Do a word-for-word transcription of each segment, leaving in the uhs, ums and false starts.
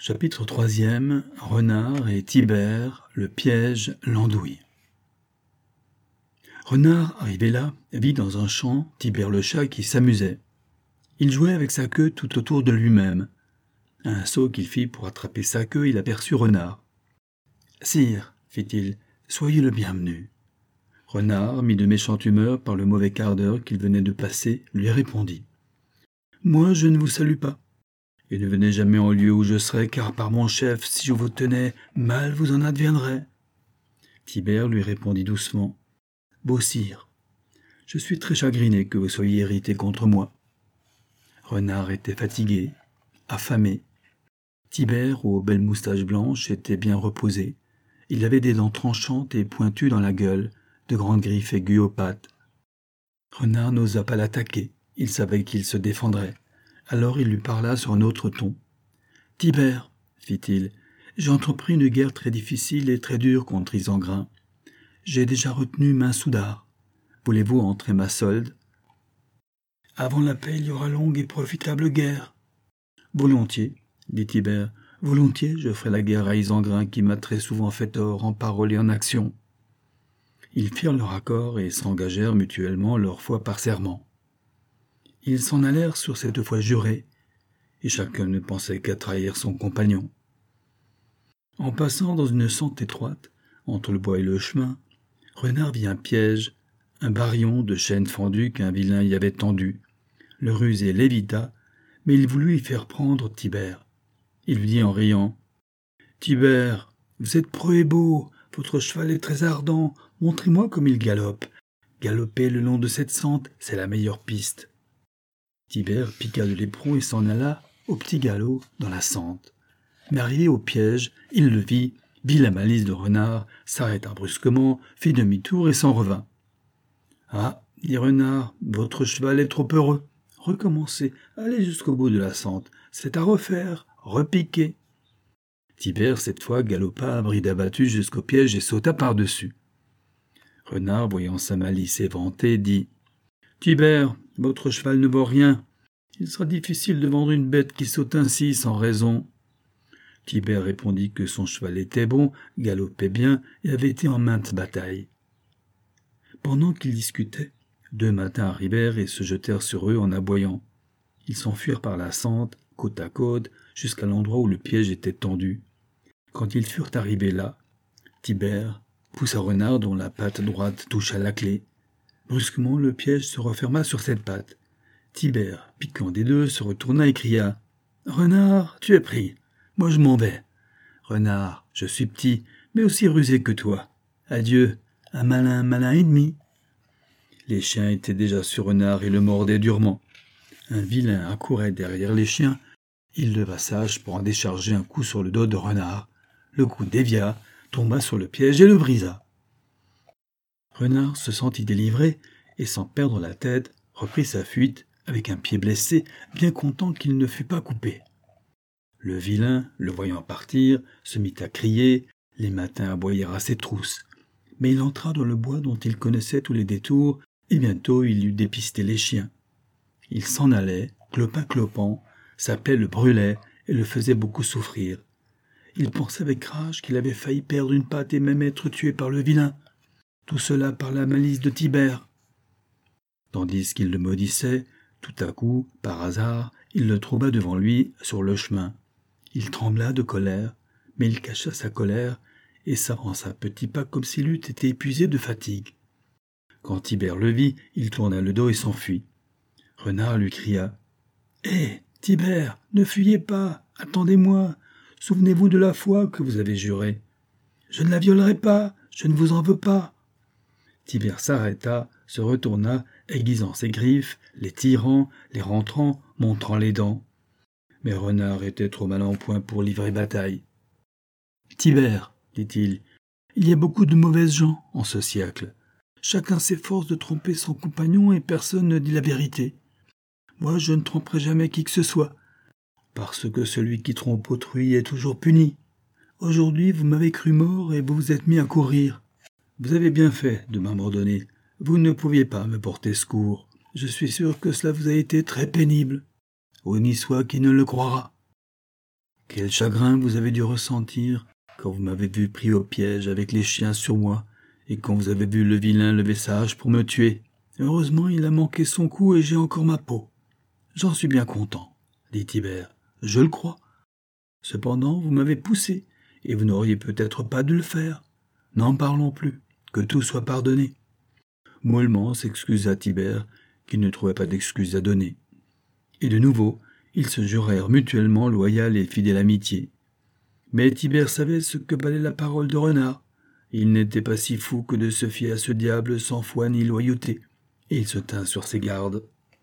Chapitre troisième. Renard et Tibère, le piège, l'andouille. Renard, arrivé là, vit dans un champ Tibère le chat qui s'amusait. Il jouait avec sa queue tout autour de lui-même. À un saut qu'il fit pour attraper sa queue, il aperçut Renard. « Sire, fit-il, soyez le bienvenu. » Renard, mis de méchante humeur par le mauvais quart d'heure qu'il venait de passer, lui répondit. « Moi, je ne vous salue pas. Et ne venez jamais en lieu où je serai, car par mon chef, si je vous tenais, mal vous en adviendrait. » Tibère lui répondit doucement. « Beau sire, je suis très chagriné que vous soyez irrité contre moi. » Renard était fatigué, affamé. Tibère, aux belles moustaches blanches, était bien reposé. Il avait des dents tranchantes et pointues dans la gueule, de grandes griffes aiguës aux pattes. Renard n'osa pas l'attaquer, il savait qu'il se défendrait. Alors il lui parla sur un autre ton. « Tibère, fit-il, j'ai entrepris une guerre très difficile et très dure contre Isengrin. J'ai déjà retenu Main-Soudard. Voulez-vous entrer ma solde ? Avant la paix, il y aura longue et profitable guerre. » Volontiers, dit Tibère, volontiers, je ferai la guerre à Isengrin qui m'a très souvent fait tort en parole et en action. Ils firent leur accord et s'engagèrent mutuellement leur foi par serment. Ils s'en allèrent sur cette foi jurée, et chacun ne pensait qu'à trahir son compagnon. En passant dans une sente étroite, entre le bois et le chemin, Renard vit un piège, un barion de chêne fendu qu'un vilain y avait tendu. Le rusé l'évita, mais il voulut y faire prendre Tibère. Il lui dit en riant, « Tibère, vous êtes preux et beau, votre cheval est très ardent, montrez-moi comme il galope. Galopez le long de cette sente, c'est la meilleure piste. » Tibère piqua de l'éperon et s'en alla, au petit galop, dans la sente. Mais arrivé au piège, il le vit, vit la malice de Renard, s'arrêta brusquement, fit demi-tour et s'en revint. « Ah, dit Renard, votre cheval est trop heureux. Recommencez, allez jusqu'au bout de la sente, c'est à refaire, repiquer. » Tibère, cette fois, galopa à bride abattue jusqu'au piège et sauta par-dessus. Renard, voyant sa malice éventée, dit « Tibère, votre cheval ne vaut rien. Il sera difficile de vendre une bête qui saute ainsi sans raison. » Tibère répondit que son cheval était bon, galopait bien et avait été en maintes batailles. Pendant qu'ils discutaient, deux matins arrivèrent et se jetèrent sur eux en aboyant. Ils s'enfuirent par la sente, côte à côte, jusqu'à l'endroit où le piège était tendu. Quand ils furent arrivés là, Tibère poussa Renard dont la patte droite toucha la clé. Brusquement, le piège se referma sur cette patte. Tibère, piquant des deux, se retourna et cria « Renard, tu es pris. Moi, je m'en vais. Renard, je suis petit, mais aussi rusé que toi. Adieu, un malin, malin ennemi. » Les chiens étaient déjà sur Renard et le mordaient durement. Un vilain accourait derrière les chiens. Il leva sa hache pour en décharger un coup sur le dos de Renard. Le coup dévia, tomba sur le piège et le brisa. Renard se sentit délivré et, sans perdre la tête, reprit sa fuite avec un pied blessé, bien content qu'il ne fût pas coupé. Le vilain, le voyant partir, se mit à crier, les matins aboyer à ses trousses. Mais il entra dans le bois dont il connaissait tous les détours, et bientôt il eut dépisté les chiens. Il s'en allait, clopin-clopant, sa paix le brûlait et le faisait beaucoup souffrir. Il pensait avec rage qu'il avait failli perdre une patte et même être tué par le vilain. Tout cela par la malice de Tibère. Tandis qu'il le maudissait, tout à coup, par hasard, il le trouva devant lui, sur le chemin. Il trembla de colère, mais il cacha sa colère et s'avança à petits pas comme s'il eût été épuisé de fatigue. Quand Tibère le vit, il tourna le dos et s'enfuit. Renard lui cria « Hé, Tibère, ne fuyez pas, attendez-moi, souvenez-vous de la foi que vous avez jurée. Je ne la violerai pas, je ne vous en veux pas. » Tibère s'arrêta, se retourna, aiguisant ses griffes, les tirant, les rentrant, montrant les dents. Mais Renard était trop mal en point pour livrer bataille. « Tibère, dit-il, il y a beaucoup de mauvaises gens en ce siècle. Chacun s'efforce de tromper son compagnon et personne ne dit la vérité. Moi, je ne tromperai jamais qui que ce soit, parce que celui qui trompe autrui est toujours puni. Aujourd'hui, vous m'avez cru mort et vous vous êtes mis à courir. Vous avez bien fait de m'abandonner. Vous ne pouviez pas me porter secours. Je suis sûr que cela vous a été très pénible. Honni soit qui ne le croira. » Quel chagrin vous avez dû ressentir quand vous m'avez vu pris au piège avec les chiens sur moi, et quand vous avez vu le vilain lever sa hache pour me tuer. Heureusement, il a manqué son coup et j'ai encore ma peau. J'en suis bien content, dit Tibère. Je le crois. Cependant, vous m'avez poussé, et vous n'auriez peut-être pas dû le faire. N'en parlons plus, que tout soit pardonné. Mollement s'excusa Tibère, qui ne trouvait pas d'excuse à donner. Et de nouveau, ils se jurèrent mutuellement loyale et fidèle amitié. Mais Tibère savait ce que valait la parole de Renard. Il n'était pas si fou que de se fier à ce diable sans foi ni loyauté, et il se tint sur ses gardes.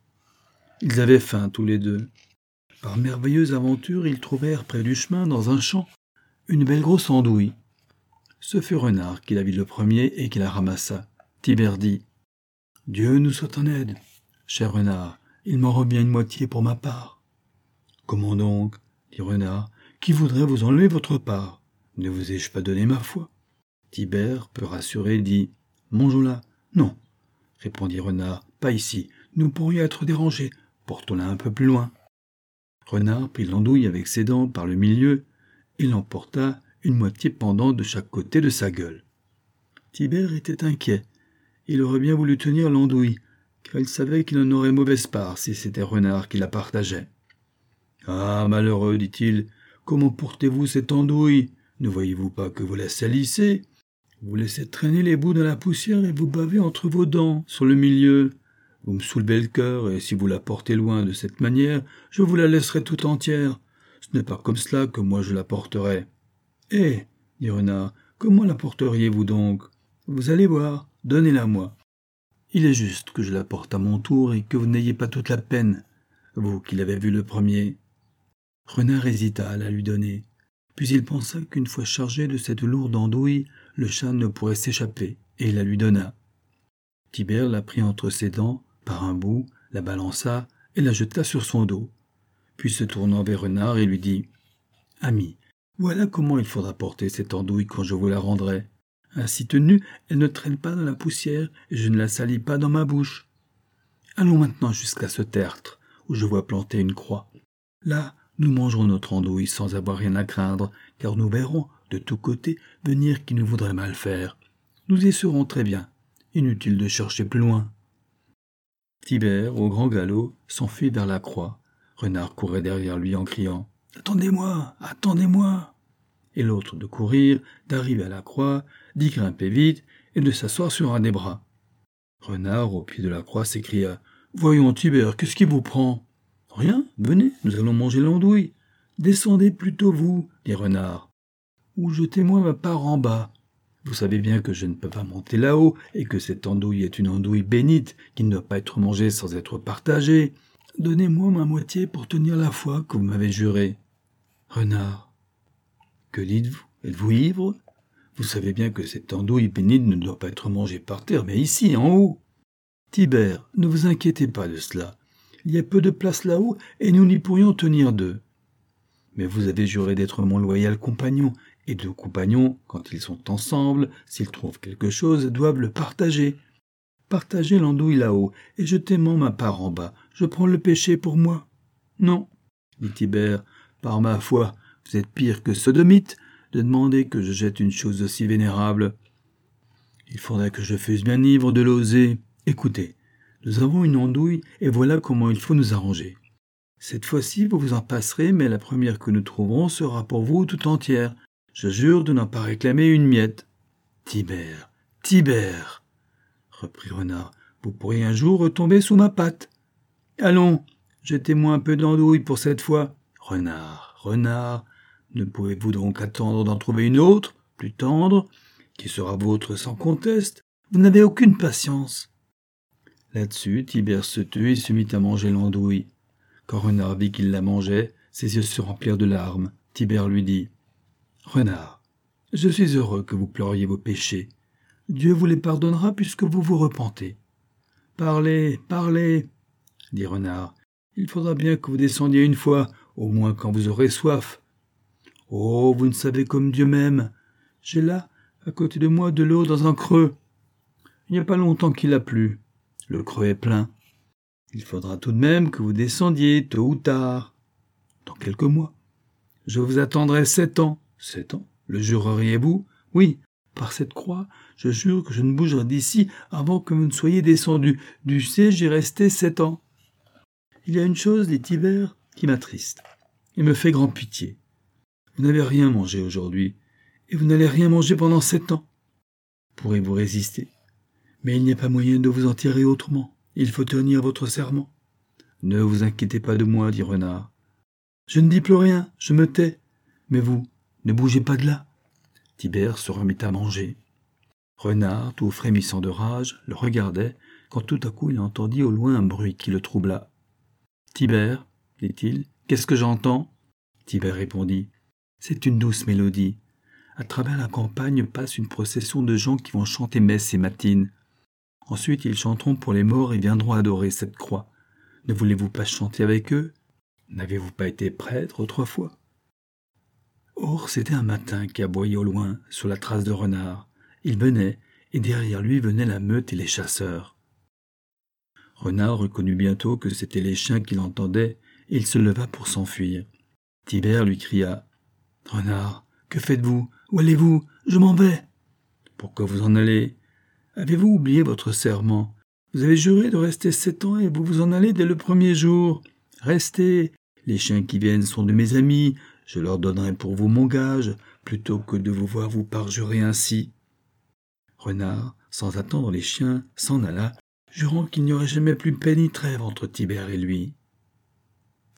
Ils avaient faim tous les deux. Par merveilleuse aventure, ils trouvèrent près du chemin, dans un champ, une belle grosse andouille. Ce fut Renard qui la vit le premier et qui la ramassa. Tibère dit « Dieu nous soit en aide. Cher Renard, il m'en revient une moitié pour ma part. »« Comment donc ?» dit Renard. « Qui voudrait vous enlever votre part? Ne vous ai-je pas donné ma foi ?» Tibère, peu rassuré, dit « Mangeons-la. »« Non, » répondit Renard, « pas ici. Nous pourrions être dérangés. Portons-la un peu plus loin. » Renard prit l'andouille avec ses dents par le milieu et l'emporta une moitié pendant de chaque côté de sa gueule. Tibère était inquiet. Il aurait bien voulu tenir l'andouille, car il savait qu'il en aurait mauvaise part si c'était Renard qui la partageait. « Ah, malheureux, dit-il, comment portez-vous cette andouille? Ne voyez-vous pas que vous la salissez? Vous laissez traîner les bouts dans la poussière et vous bavez entre vos dents, sur le milieu. Vous me soulevez le cœur, et si vous la portez loin de cette manière, je vous la laisserai tout entière. Ce n'est pas comme cela que moi je la porterai. »« Eh, dit Renard, comment la porteriez-vous donc? Vous allez voir, donnez-la-moi. Il est juste que je la porte à mon tour et que vous n'ayez pas toute la peine, vous qui l'avez vue le premier. » Renard hésita à la lui donner, puis il pensa qu'une fois chargé de cette lourde andouille, le chat ne pourrait s'échapper, et il la lui donna. Tibère la prit entre ses dents, par un bout, la balança et la jeta sur son dos. Puis se tournant vers Renard, il lui dit « Ami, voilà comment il faudra porter cette andouille quand je vous la rendrai. Ainsi tenue, elle ne traîne pas dans la poussière et je ne la salis pas dans ma bouche. Allons maintenant jusqu'à ce tertre, où je vois planter une croix. Là, nous mangerons notre andouille sans avoir rien à craindre, car nous verrons, de tous côtés, venir qui nous voudrait mal faire. Nous y serons très bien. Inutile de chercher plus loin. » Tibère, au grand galop, s'enfuit vers la croix. Renard courait derrière lui en criant « Attendez-moi, attendez-moi !» Et l'autre de courir, d'arriver à la croix, d'y grimper vite et de s'asseoir sur un des bras. Renard, au pied de la croix, s'écria « Voyons, Tibère, qu'est-ce qui vous prend ?»« Rien, venez, nous allons manger l'andouille. »« Descendez plutôt vous, dit Renard, ou jetez-moi ma part en bas. Vous savez bien que je ne peux pas monter là-haut et que cette andouille est une andouille bénite qui ne doit pas être mangée sans être partagée. Donnez-moi ma moitié pour tenir la foi que vous m'avez jurée. » Renard, que dites-vous? Êtes-vous ivre? Vous savez bien que cette andouille bénite ne doit pas être mangée par terre, mais ici, en haut. Tibère, ne vous inquiétez pas de cela. Il y a peu de place là-haut et nous n'y pourrions tenir deux. Mais vous avez juré d'être mon loyal compagnon, et deux compagnons, quand ils sont ensemble, s'ils trouvent quelque chose, doivent le partager. Partagez l'andouille là-haut, et jetez-moi ma part en bas. Je prends le péché pour moi. Non, dit Tibère, par ma foi, vous êtes pire que sodomite de demander que je jette une chose aussi vénérable. Il faudrait que je fusse bien ivre de l'oser. Écoutez, nous avons une andouille, et voilà comment il faut nous arranger. Cette fois-ci, vous vous en passerez, mais la première que nous trouverons sera pour vous tout entière. Je jure de n'en pas réclamer une miette. Tibère, Tibère, reprit Renard, vous pourriez un jour retomber sous ma patte. Allons, jetez-moi un peu d'andouille pour cette fois. Renard, Renard, ne pouvez-vous donc attendre d'en trouver une autre, plus tendre, qui sera vôtre sans conteste? Vous n'avez aucune patience. Là-dessus, Tibère se tut et se mit à manger l'andouille. Quand Renard vit qu'il la mangeait, ses yeux se remplirent de larmes. Tibère lui dit « Renard, je suis heureux que vous pleuriez vos péchés. Dieu vous les pardonnera puisque vous vous repentez. »« Parlez, parlez, » dit Renard. « Il faudra bien que vous descendiez une fois, au moins quand vous aurez soif. »« Oh, vous ne savez comme Dieu m'aime. J'ai là, à côté de moi, de l'eau dans un creux. Il n'y a pas longtemps qu'il a plu. Le creux est plein. Il faudra tout de même que vous descendiez, tôt ou tard. Dans quelques mois. Je vous attendrai sept ans. Sept ans? Le jureriez-vous? Oui, par cette croix, je jure que je ne bougerai d'ici avant que vous ne soyez descendu. Du sais, j'y resté sept ans. Il y a une chose, dit Tibère, qui m'attriste et me fait grand pitié. Vous n'avez rien mangé aujourd'hui, et vous n'allez rien manger pendant sept ans. Pourrez-vous résister? Mais il n'y a pas moyen de vous en tirer autrement. Il faut tenir votre serment. Ne vous inquiétez pas de moi, dit Renard. Je ne dis plus rien, je me tais. Mais vous, ne bougez pas de là. Tibère se remit à manger. Renard, tout frémissant de rage, le regardait, quand tout à coup il entendit au loin un bruit qui le troubla. « Tibère, dit-il, qu'est-ce que j'entends » Tibère répondit. « C'est une douce mélodie. À travers la campagne passe une procession de gens qui vont chanter messes et matines. Ensuite ils chanteront pour les morts et viendront adorer cette croix. Ne voulez-vous pas chanter avec eux? N'avez-vous pas été prêtre autrefois ?» Or, c'était un matin qui aboyait au loin, sur la trace de Renard. Il venait, et derrière lui venait la meute et les chasseurs. Renard reconnut bientôt que c'étaient les chiens qu'il entendait, et il se leva pour s'enfuir. Tibère lui cria « Renard, que faites-vous? Où allez-vous? Je m'en vais !»« Pourquoi vous en allez? Avez-vous oublié votre serment? Vous avez juré de rester sept ans et vous vous en allez dès le premier jour. Restez, les chiens qui viennent sont de mes amis, je leur donnerai pour vous mon gage, plutôt que de vous voir vous parjurer ainsi. » Renard, sans attendre les chiens, s'en alla, jurant qu'il n'y aurait jamais plus paix ni trêve entre Tibère et lui.